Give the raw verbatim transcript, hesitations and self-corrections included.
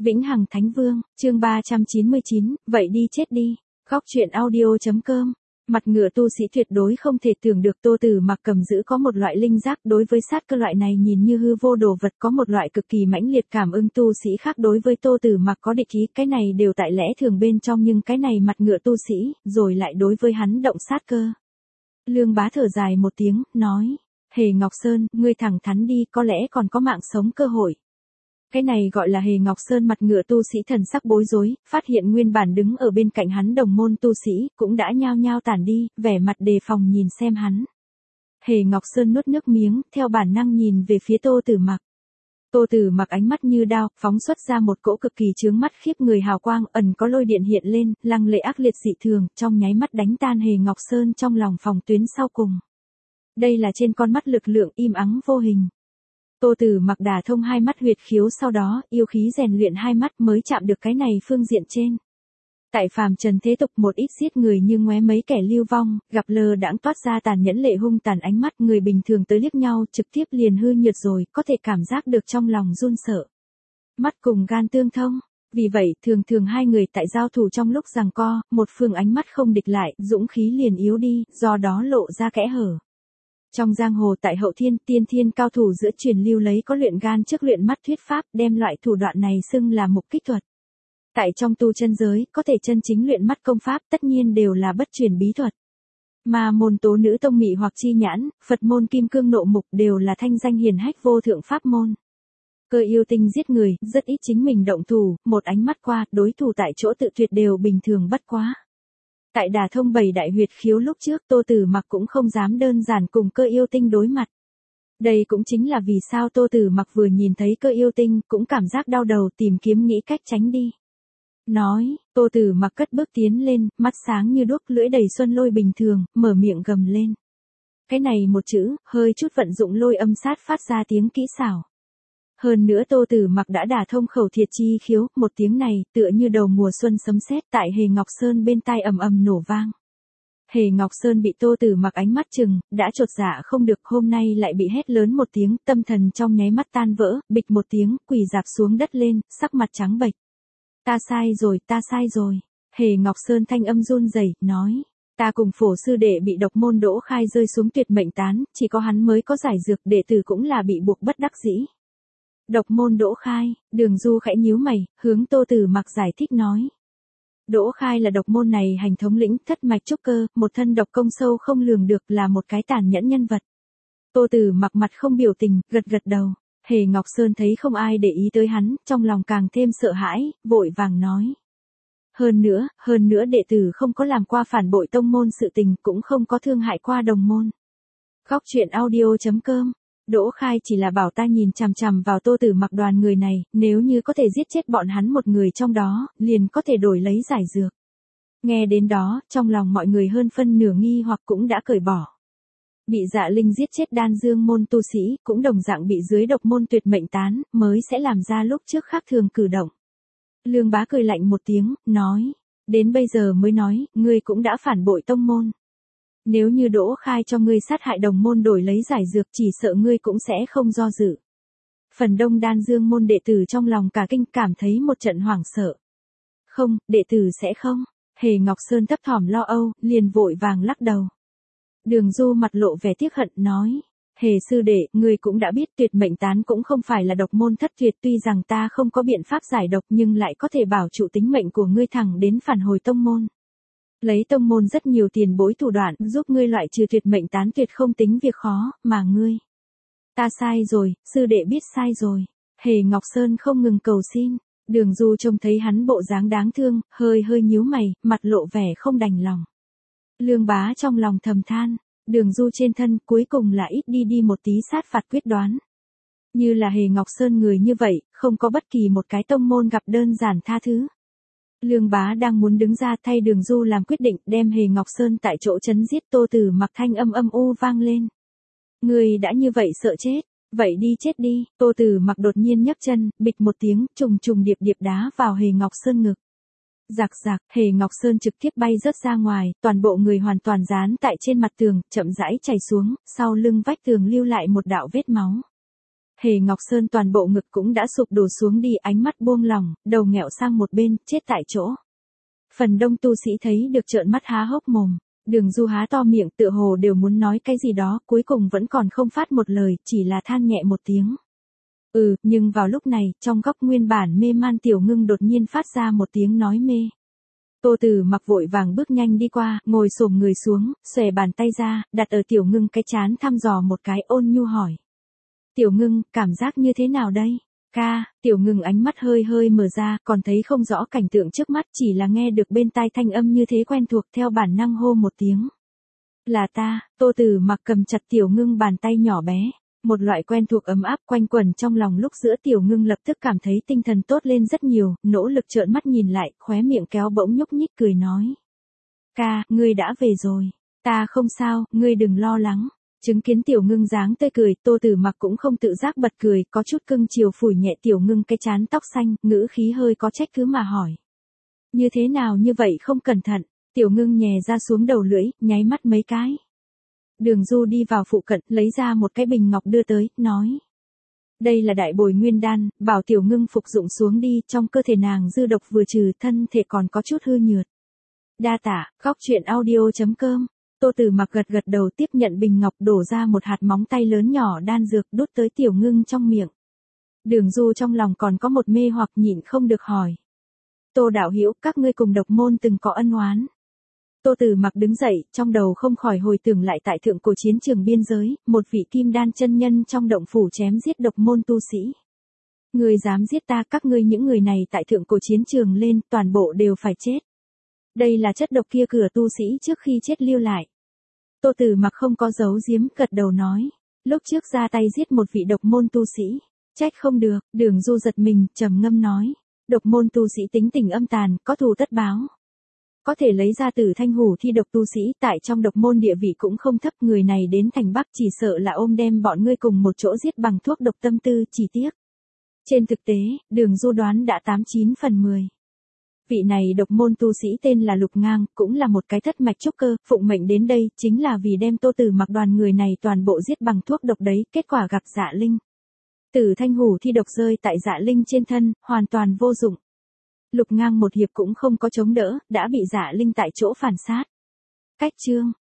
Vĩnh Hằng Thánh Vương, chương ba trăm chín mươi chín, vậy đi chết đi. Góc truyện audio.com. Mặt ngựa tu sĩ tuyệt đối không thể tưởng được Tô Tử Mặc cầm giữ có một loại linh giác, đối với sát cơ loại này nhìn như hư vô đồ vật có một loại cực kỳ mãnh liệt cảm ứng tu sĩ khác đối với Tô Tử Mặc có địch ý, cái này đều tại lẽ thường bên trong, nhưng cái này mặt ngựa tu sĩ, rồi lại đối với hắn động sát cơ. Lương Bá thở dài một tiếng, nói, Hề Ngọc Sơn, ngươi thẳng thắn đi, có lẽ còn có mạng sống cơ hội. Cái này gọi là Hề Ngọc Sơn. Mặt ngựa tu sĩ thần sắc bối rối, phát hiện nguyên bản đứng ở bên cạnh hắn đồng môn tu sĩ, cũng đã nhao nhao tản đi, vẻ mặt đề phòng nhìn xem hắn. Hề Ngọc Sơn nuốt nước miếng, theo bản năng nhìn về phía Tô Tử Mặc. Tô Tử Mặc ánh mắt như đao, phóng xuất ra một cỗ cực kỳ chướng mắt khiếp người hào quang, ẩn có lôi điện hiện lên, lăng lệ ác liệt dị thường, trong nháy mắt đánh tan Hề Ngọc Sơn trong lòng phòng tuyến sau cùng. Đây là trên con mắt lực lượng im ắng vô hình. Tô Tử Mặc đả thông hai mắt huyệt khiếu, sau đó, yêu khí rèn luyện hai mắt mới chạm được cái này phương diện trên. Tại phàm trần thế tục một ít giết người như ngoé mấy kẻ lưu vong, gặp lơ đãng toát ra tàn nhẫn lệ hung tàn ánh mắt, người bình thường tới liếc nhau trực tiếp liền hư nhược rồi, có thể cảm giác được trong lòng run sợ. Mắt cùng gan tương thông. Vì vậy, thường thường hai người tại giao thủ trong lúc giằng co, một phương ánh mắt không địch lại, dũng khí liền yếu đi, do đó lộ ra kẽ hở. Trong giang hồ tại hậu thiên, tiên thiên cao thủ giữa truyền lưu lấy có luyện gan trước luyện mắt thuyết pháp, đem loại thủ đoạn này xưng là mục kích thuật. Tại trong tu chân giới, có thể chân chính luyện mắt công pháp tất nhiên đều là bất truyền bí thuật. Mà môn tố nữ tông mị hoặc chi nhãn, Phật môn kim cương nộ mục đều là thanh danh hiển hách vô thượng pháp môn. Cơ yêu tinh giết người, rất ít chính mình động thủ, một ánh mắt qua, đối thủ tại chỗ tự tuyệt đều bình thường bất quá. Tại đả thông bảy đại huyệt khiếu lúc trước, Tô Tử Mặc cũng không dám đơn giản cùng cơ yêu tinh đối mặt. Đây cũng chính là vì sao Tô Tử Mặc vừa nhìn thấy cơ yêu tinh, cũng cảm giác đau đầu, tìm kiếm nghĩ cách tránh đi. Nói, Tô Tử Mặc cất bước tiến lên, mắt sáng như đuốc, lưỡi đầy xuân lôi bình thường, mở miệng gầm lên. Cái này một chữ, hơi chút vận dụng lôi âm sát phát ra tiếng kỹ xảo. Hơn nữa Tô Tử Mặc đã đả thông khẩu thiệt chi khiếu, một tiếng này, tựa như đầu mùa xuân sấm sét tại Hề Ngọc Sơn bên tai ầm ầm nổ vang. Hề Ngọc Sơn bị Tô Tử Mặc ánh mắt chừng, đã chột dạ không được, hôm nay lại bị hét lớn một tiếng, tâm thần trong nháy mắt tan vỡ, bịch một tiếng, quỳ rạp xuống đất lên, sắc mặt trắng bệch. Ta sai rồi, ta sai rồi. Hề Ngọc Sơn thanh âm run rẩy, nói. Ta cùng phổ sư đệ bị độc môn Đỗ Khai rơi xuống tuyệt mệnh tán, chỉ có hắn mới có giải dược, đệ tử cũng là bị buộc bất đắc dĩ. Độc môn Đỗ Khai, Đường Du khẽ nhíu mày, hướng Tô Tử Mặc giải thích nói. Đỗ Khai là độc môn này hành thống lĩnh, thất mạch trúc cơ, một thân độc công sâu không lường được, là một cái tàn nhẫn nhân vật. Tô Tử Mặc mặt không biểu tình, gật gật đầu. Hề Ngọc Sơn thấy không ai để ý tới hắn, trong lòng càng thêm sợ hãi, vội vàng nói. Hơn nữa, hơn nữa đệ tử không có làm qua phản bội tông môn sự tình, cũng không có thương hại qua đồng môn. Góc truyện audio.com. Đỗ Khai chỉ là bảo ta nhìn chằm chằm vào Tô Tử Mặc đoàn người này, nếu như có thể giết chết bọn hắn một người trong đó, liền có thể đổi lấy giải dược. Nghe đến đó, trong lòng mọi người hơn phân nửa nghi hoặc cũng đã cởi bỏ. Bị Dạ Linh giết chết đan dương môn tu sĩ, cũng đồng dạng bị dưới độc môn tuyệt mệnh tán, mới sẽ làm ra lúc trước khác thường cử động. Lương Bá cười lạnh một tiếng, nói, đến bây giờ mới nói, ngươi cũng đã phản bội tông môn. Nếu như Đỗ Khai cho ngươi sát hại đồng môn đổi lấy giải dược, chỉ sợ ngươi cũng sẽ không do dự. Phần đông đan dương môn đệ tử trong lòng cả kinh, cảm thấy một trận hoảng sợ. Không, đệ tử sẽ không. Hề Ngọc Sơn thấp thỏm lo âu, liền vội vàng lắc đầu. Đường Du mặt lộ vẻ tiếc hận, nói. Hề sư đệ, ngươi cũng đã biết tuyệt mệnh tán cũng không phải là độc môn thất tuyệt, tuy rằng ta không có biện pháp giải độc nhưng lại có thể bảo trụ tính mệnh của ngươi thẳng đến phản hồi tông môn. Lấy tông môn rất nhiều tiền bối thủ đoạn, giúp ngươi loại trừ tuyệt mệnh tán tuyệt không tính việc khó, mà ngươi. Ta sai rồi, sư đệ biết sai rồi. Hề Ngọc Sơn không ngừng cầu xin. Đường Du trông thấy hắn bộ dáng đáng thương, hơi hơi nhíu mày, mặt lộ vẻ không đành lòng. Lương Bá trong lòng thầm than, Đường Du trên thân cuối cùng là ít đi đi một tí sát phạt quyết đoán. Như là Hề Ngọc Sơn người như vậy, không có bất kỳ một cái tông môn gặp đơn giản tha thứ. Lương Bá đang muốn đứng ra thay Đường Du làm quyết định, đem Hề Ngọc Sơn tại chỗ chấn giết. Tô Tử Mặc thanh âm âm u vang lên. Người đã như vậy sợ chết, vậy đi chết đi. Tô Tử Mặc đột nhiên nhấc chân, bịch một tiếng, trùng trùng điệp điệp đá vào Hề Ngọc Sơn ngực. Rạc rạc, Hề Ngọc Sơn trực tiếp bay rớt ra ngoài, toàn bộ người hoàn toàn dán tại trên mặt tường, chậm rãi chảy xuống, sau lưng vách tường lưu lại một đạo vết máu. Hề Ngọc Sơn toàn bộ ngực cũng đã sụp đổ xuống đi, ánh mắt buông lỏng, đầu nghẹo sang một bên, chết tại chỗ. Phần đông tu sĩ thấy được trợn mắt há hốc mồm, Đường Du há to miệng tựa hồ đều muốn nói cái gì đó, cuối cùng vẫn còn không phát một lời, chỉ là than nhẹ một tiếng. Ừ, nhưng vào lúc này, trong góc nguyên bản mê man Tiểu Ngưng đột nhiên phát ra một tiếng nói mê. Tô Tử Mặc vội vàng bước nhanh đi qua, ngồi xổm người xuống, xòe bàn tay ra, đặt ở Tiểu Ngưng cái trán thăm dò một cái, ôn nhu hỏi. Tiểu Ngưng, cảm giác như thế nào đây? Ca, Tiểu Ngưng ánh mắt hơi hơi mở ra, còn thấy không rõ cảnh tượng trước mắt, chỉ là nghe được bên tai thanh âm như thế quen thuộc, theo bản năng hô một tiếng. Là ta. Tô Tử Mặc cầm chặt Tiểu Ngưng bàn tay nhỏ bé. Một loại quen thuộc ấm áp quanh quẩn trong lòng, lúc giữa Tiểu Ngưng lập tức cảm thấy tinh thần tốt lên rất nhiều, nỗ lực trợn mắt nhìn lại, khóe miệng kéo bỗng nhúc nhích cười nói. Ca, ngươi đã về rồi. Ta không sao, ngươi đừng lo lắng. Chứng kiến Tiểu Ngưng dáng tươi cười, Tô Tử Mặc cũng không tự giác bật cười, có chút cưng chiều phủi nhẹ Tiểu Ngưng cái trán tóc xanh, ngữ khí hơi có trách cứ mà hỏi. Như thế nào như vậy không cẩn thận? Tiểu Ngưng nhè ra xuống đầu lưỡi, nháy mắt mấy cái. Đường Du đi vào phụ cận, lấy ra một cái bình ngọc đưa tới, nói. Đây là đại bồi nguyên đan, bảo Tiểu Ngưng phục dụng xuống đi, trong cơ thể nàng dư độc vừa trừ, thân thể còn có chút hư nhược. Đa tả, khóc chuyện audio chấm com. Tô Tử Mặc gật gật đầu tiếp nhận bình ngọc, đổ ra một hạt móng tay lớn nhỏ đan dược, đút tới Tiểu Ngưng trong miệng. Đường Du trong lòng còn có một mê hoặc nhịn không được hỏi. Tô đạo hữu, các ngươi cùng độc môn từng có ân oán. Tô Tử Mặc đứng dậy, trong đầu không khỏi hồi tưởng lại tại thượng cổ chiến trường biên giới, một vị kim đan chân nhân trong động phủ chém giết độc môn tu sĩ. Ngươi dám giết ta, các ngươi những người này tại thượng cổ chiến trường lên, toàn bộ đều phải chết. Đây là chất độc kia cửa tu sĩ trước khi chết lưu lại. Tô Tử Mặc không có giấu giếm, gật đầu nói. Lúc trước ra tay giết một vị độc môn tu sĩ. Trách không được. Đường Du giật mình, trầm ngâm nói. Độc môn tu sĩ tính tình âm tàn, có thù tất báo. Có thể lấy ra Tử Thanh Hủ thi độc tu sĩ, tại trong độc môn địa vị cũng không thấp, người này đến thành Bắc chỉ sợ là ôm đem bọn ngươi cùng một chỗ giết bằng thuốc độc tâm tư, chỉ tiếc. Trên thực tế, Đường Du đoán đã tám chín phần mười. Vị này độc môn tu sĩ tên là Lục Ngang, cũng là một cái thất mạch trúc cơ, phụng mệnh đến đây, chính là vì đem Tô Tử Mặc đoàn người này toàn bộ giết bằng thuốc độc đấy, kết quả gặp Dạ Linh. Tử Thanh Hủ thi độc rơi tại Dạ Linh trên thân, hoàn toàn vô dụng. Lục Ngang một hiệp cũng không có chống đỡ, đã bị Dạ Linh tại chỗ phản sát. Cách chương.